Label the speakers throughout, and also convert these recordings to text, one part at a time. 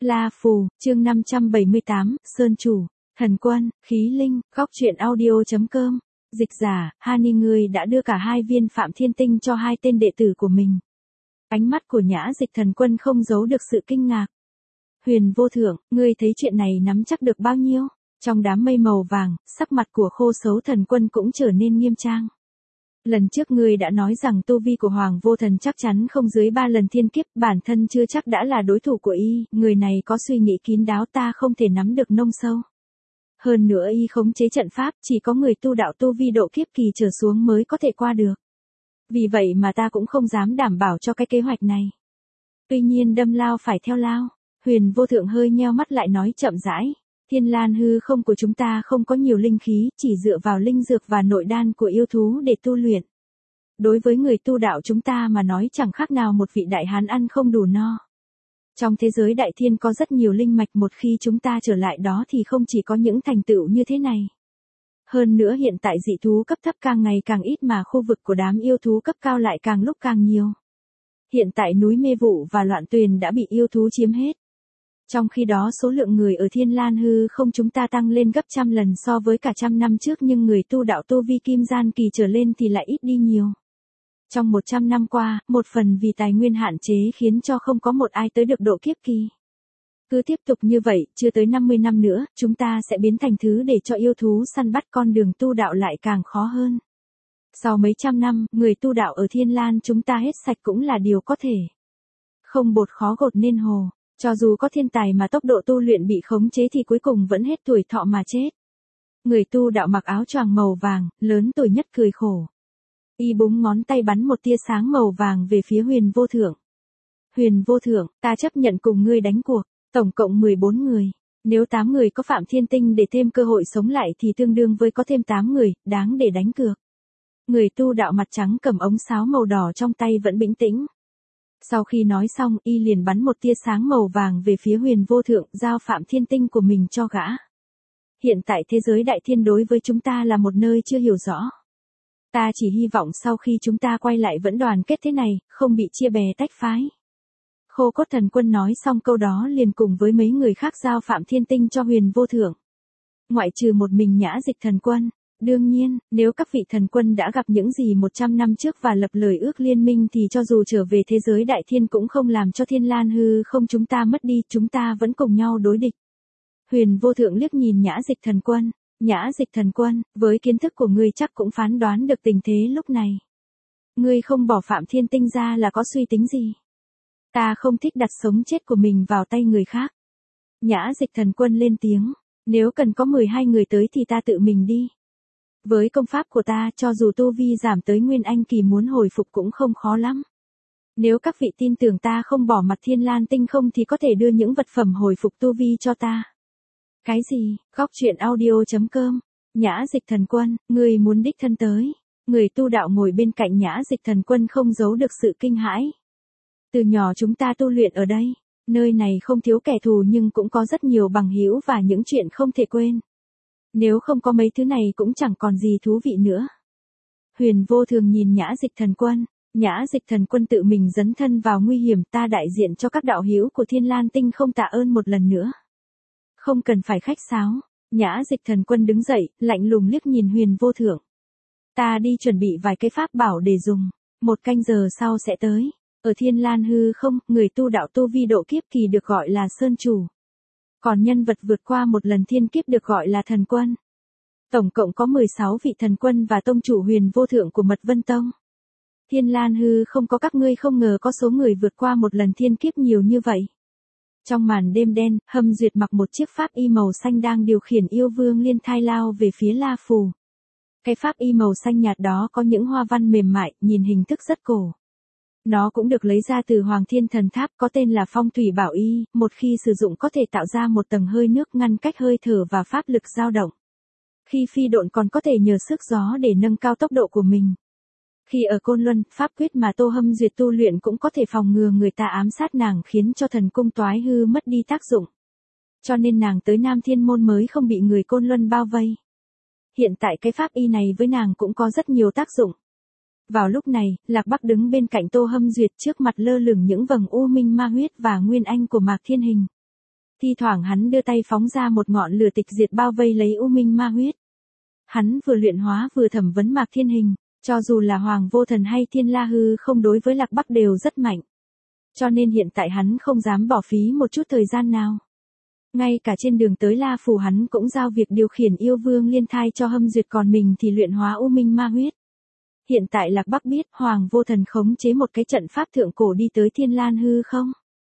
Speaker 1: La Phù, chương 578, Sơn Chủ, Thần Quân, Khí Linh, Góc truyện audio.com. Dịch giả, Hani ngươi đã đưa cả hai viên Phạm Thiên Tinh cho hai tên đệ tử của mình. Ánh mắt của Nhã Dịch Thần Quân không giấu được sự kinh ngạc. Huyền Vô Thượng, ngươi thấy chuyện này nắm chắc được bao nhiêu? Trong đám mây màu vàng, sắc mặt của Khô Sấu Thần Quân cũng trở nên nghiêm trang. Lần trước ngươi đã nói rằng tu vi của Hoàng Vô Thần chắc chắn không dưới 3 lần thiên kiếp, bản thân chưa chắc đã là đối thủ của y, người này có suy nghĩ kín đáo ta không thể nắm được nông sâu. Hơn nữa y khống chế trận pháp, chỉ có người tu đạo tu vi độ kiếp kỳ trở xuống mới có thể qua được. Vì vậy mà ta cũng không dám đảm bảo cho cái kế hoạch này. Tuy nhiên đâm lao phải theo lao, Huyền Vô Thượng hơi nheo mắt lại nói chậm rãi. Thiên Lan hư không của chúng ta không có nhiều linh khí, chỉ dựa vào linh dược và nội đan của yêu thú để tu luyện. Đối với người tu đạo chúng ta mà nói chẳng khác nào một vị đại hán ăn không đủ no. Trong thế giới đại thiên có rất nhiều linh mạch, một khi chúng ta trở lại đó thì không chỉ có những thành tựu như thế này. Hơn nữa hiện tại dị thú cấp thấp càng ngày càng ít mà khu vực của đám yêu thú cấp cao lại càng lúc càng nhiều. Hiện tại núi Mê Vụ và Loạn Tuyền đã bị yêu thú chiếm hết. Trong khi đó số lượng người ở Thiên Lan hư không chúng ta tăng lên gấp trăm lần so với cả trăm năm trước, nhưng người tu đạo tu vi kim gian kỳ trở lên thì lại ít đi nhiều. Trong 100 năm qua, một phần vì tài nguyên hạn chế khiến cho không có một ai tới được độ kiếp kỳ. Cứ tiếp tục như vậy, chưa tới 50 năm nữa, chúng ta sẽ biến thành thứ để cho yêu thú săn bắt, con đường tu đạo lại càng khó hơn. Sau mấy trăm năm, người tu đạo ở Thiên Lan chúng ta hết sạch cũng là điều có thể. Không bột khó gột nên hồ. Cho dù có thiên tài mà tốc độ tu luyện bị khống chế thì cuối cùng vẫn hết tuổi thọ mà chết. Người tu đạo mặc áo choàng màu vàng, lớn tuổi nhất cười khổ. Y búng ngón tay bắn một tia sáng màu vàng về phía Huyền Vô Thượng. Huyền Vô Thượng, ta chấp nhận cùng ngươi đánh cuộc, tổng cộng 14 người. Nếu 8 người có Phạm Thiên Tinh để thêm cơ hội sống lại thì tương đương với có thêm 8 người, đáng để đánh cược. Người tu đạo mặt trắng cầm ống sáo màu đỏ trong tay vẫn bình tĩnh. Sau khi nói xong, y liền bắn một tia sáng màu vàng về phía Huyền Vô Thượng, giao Phạm Thiên Tinh của mình cho gã. Hiện tại thế giới đại thiên đối với chúng ta là một nơi chưa hiểu rõ. Ta chỉ hy vọng sau khi chúng ta quay lại vẫn đoàn kết thế này, không bị chia bè tách phái. Khô Cốt Thần Quân nói xong câu đó liền cùng với mấy người khác giao Phạm Thiên Tinh cho Huyền Vô Thượng. Ngoại trừ một mình Nhã Dịch Thần Quân. Đương nhiên, nếu các vị thần quân đã gặp những gì 100 năm trước và lập lời ước liên minh thì cho dù trở về thế giới đại thiên cũng không làm cho Thiên Lan hư không chúng ta mất đi, chúng ta vẫn cùng nhau đối địch. Huyền Vô Thượng liếc nhìn Nhã Dịch Thần Quân. Nhã Dịch Thần Quân, với kiến thức của ngươi chắc cũng phán đoán được tình thế lúc này. Ngươi không bỏ Phạm Thiên Tinh ra là có suy tính gì? Ta không thích đặt sống chết của mình vào tay người khác. Nhã Dịch Thần Quân lên tiếng. Nếu cần có 12 người tới thì ta tự mình đi. Với công pháp của ta, cho dù tu vi giảm tới Nguyên Anh kỳ muốn hồi phục cũng không khó lắm. Nếu các vị tin tưởng ta không bỏ mặt Thiên Lan Tinh không thì có thể đưa những vật phẩm hồi phục tu vi cho ta. Cái gì? Góc truyện audio.com. Nhã Dịch Thần Quân, ngươi muốn đích thân tới. Người tu đạo ngồi bên cạnh Nhã Dịch Thần Quân không giấu được sự kinh hãi. Từ nhỏ chúng ta tu luyện ở đây. Nơi này không thiếu kẻ thù nhưng cũng có rất nhiều bằng hữu và những chuyện không thể quên. Nếu không có mấy thứ này cũng chẳng còn gì thú vị nữa. Huyền Vô Thường nhìn Nhã Dịch Thần Quân. Nhã Dịch Thần Quân tự mình dấn thân vào nguy hiểm, ta đại diện cho các đạo hữu của Thiên Lan Tinh không tạ ơn một lần nữa. Không cần phải khách sáo. Nhã Dịch Thần Quân đứng dậy, lạnh lùng liếc nhìn Huyền Vô Thượng. Ta đi chuẩn bị vài cái pháp bảo để dùng. 1 canh giờ sau sẽ tới. Ở Thiên Lan hư không, người tu đạo tu vi độ kiếp kỳ được gọi là Sơn Chủ. Còn nhân vật vượt qua một lần thiên kiếp được gọi là Thần Quân. Tổng cộng có 16 vị thần quân và tông chủ Huyền Vô Thượng của Mật Vân Tông. Thiên Lan hư không có các ngươi không ngờ có số người vượt qua một lần thiên kiếp nhiều như vậy. Trong màn đêm đen, Hâm Duyệt mặc một chiếc pháp y màu xanh đang điều khiển yêu vương liên thai lao về phía La Phù. Cái pháp y màu xanh nhạt đó có những hoa văn mềm mại, nhìn hình thức rất cổ. Nó cũng được lấy ra từ Hoàng Thiên Thần Tháp, có tên là Phong Thủy Bảo Y, một khi sử dụng có thể tạo ra một tầng hơi nước ngăn cách hơi thở và pháp lực dao động. Khi phi độn còn có thể nhờ sức gió để nâng cao tốc độ của mình. Khi ở Côn Luân, pháp quyết mà Tô Hâm Duyệt tu luyện cũng có thể phòng ngừa người ta ám sát nàng khiến cho thần cung toái hư mất đi tác dụng. Cho nên nàng tới Nam Thiên Môn mới không bị người Côn Luân bao vây. Hiện tại cái pháp y này với nàng cũng có rất nhiều tác dụng. Vào lúc này, Lạc Bắc đứng bên cạnh Tô Hâm Duyệt, trước mặt lơ lửng những vầng u minh ma huyết và nguyên anh của Mạc Thiên Hình. Thi thoảng hắn đưa tay phóng ra một ngọn lửa tịch diệt bao vây lấy U Minh Ma huyết. Hắn vừa luyện hóa vừa thẩm vấn Mạc Thiên Hình, cho dù là Hoàng Vô Thần hay Thiên La Hư không đối với Lạc Bắc đều rất mạnh. Cho nên hiện tại hắn không dám bỏ phí một chút thời gian nào. Ngay cả trên đường tới La Phủ hắn cũng giao việc điều khiển yêu vương liên thai cho Hâm Duyệt, còn mình thì luyện hóa U Minh Ma huyết. Hiện tại Lạc Bắc biết Hoàng Vô Thần khống chế một cái trận pháp thượng cổ đi tới Thiên Lan Hư không.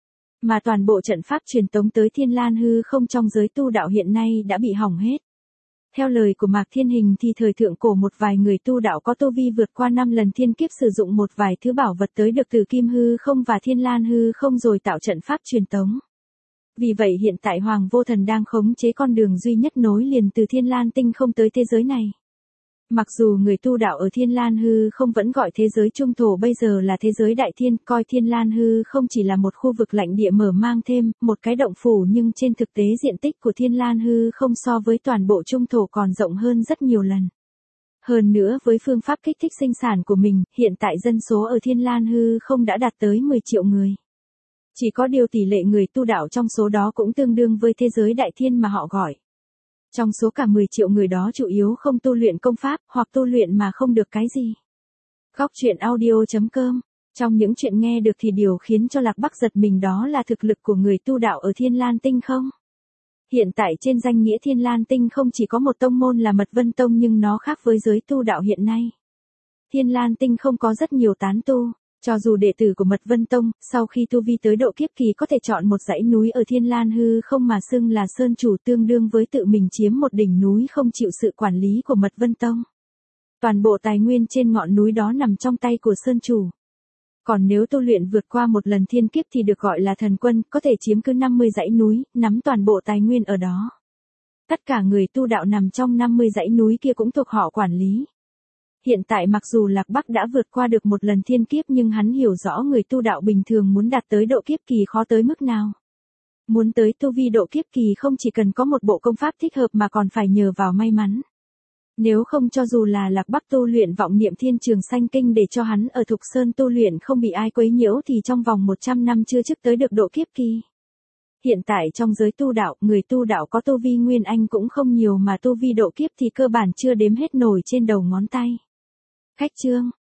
Speaker 1: Mà toàn bộ trận pháp truyền tống tới Thiên Lan Hư không trong giới tu đạo hiện nay đã bị hỏng hết. Theo lời của Mạc Thiên Hình thì thời thượng cổ một vài người tu đạo có tu vi vượt qua 5 lần thiên kiếp sử dụng một vài thứ bảo vật tới được từ Kim Hư không và Thiên Lan Hư không rồi tạo trận pháp truyền tống. Vì vậy hiện tại Hoàng Vô Thần đang khống chế con đường duy nhất nối liền từ Thiên Lan Tinh không tới thế giới này. Mặc dù người tu đạo ở Thiên Lan Hư không vẫn gọi thế giới trung thổ bây giờ là thế giới đại thiên, coi Thiên Lan Hư không chỉ là một khu vực lãnh địa mở mang thêm, một cái động phủ, nhưng trên thực tế diện tích của Thiên Lan Hư không so với toàn bộ trung thổ còn rộng hơn rất nhiều lần. Hơn nữa với phương pháp kích thích sinh sản của mình, hiện tại dân số ở Thiên Lan Hư không đã đạt tới 10 triệu người. Chỉ có điều tỷ lệ người tu đạo trong số đó cũng tương đương với thế giới đại thiên mà họ gọi. Trong số cả 10 triệu người đó chủ yếu không tu luyện công pháp, hoặc tu luyện mà không được cái gì. Góc truyện audio.com. Trong những chuyện nghe được thì điều khiến cho Lạc Bắc giật mình đó là thực lực của người tu đạo ở Thiên Lan Tinh không. Hiện tại trên danh nghĩa Thiên Lan Tinh không chỉ có một tông môn là Mật Vân Tông, nhưng nó khác với giới tu đạo hiện nay. Thiên Lan Tinh không có rất nhiều tán tu. Cho dù đệ tử của Mật Vân Tông, sau khi tu vi tới độ kiếp kỳ có thể chọn một dãy núi ở Thiên Lan Hư không mà xưng là sơn chủ, tương đương với tự mình chiếm một đỉnh núi không chịu sự quản lý của Mật Vân Tông. Toàn bộ tài nguyên trên ngọn núi đó nằm trong tay của sơn chủ. Còn nếu tu luyện vượt qua một lần thiên kiếp thì được gọi là thần quân, có thể chiếm cứ 50 dãy núi, nắm toàn bộ tài nguyên ở đó. Tất cả người tu đạo nằm trong 50 dãy núi kia cũng thuộc họ quản lý. Hiện tại mặc dù Lạc Bắc đã vượt qua được một lần thiên kiếp, nhưng hắn hiểu rõ người tu đạo bình thường muốn đạt tới độ kiếp kỳ khó tới mức nào. Muốn tới tu vi độ kiếp kỳ không chỉ cần có một bộ công pháp thích hợp mà còn phải nhờ vào may mắn. Nếu không cho dù là Lạc Bắc tu luyện vọng niệm Thiên Trường Sanh Kinh để cho hắn ở Thục Sơn tu luyện không bị ai quấy nhiễu thì trong vòng 100 năm chưa trước tới được độ kiếp kỳ. Hiện tại trong giới tu đạo, người tu đạo có tu vi Nguyên Anh cũng không nhiều, mà tu vi độ kiếp thì cơ bản chưa đếm hết nổi trên đầu ngón tay. Khách chương.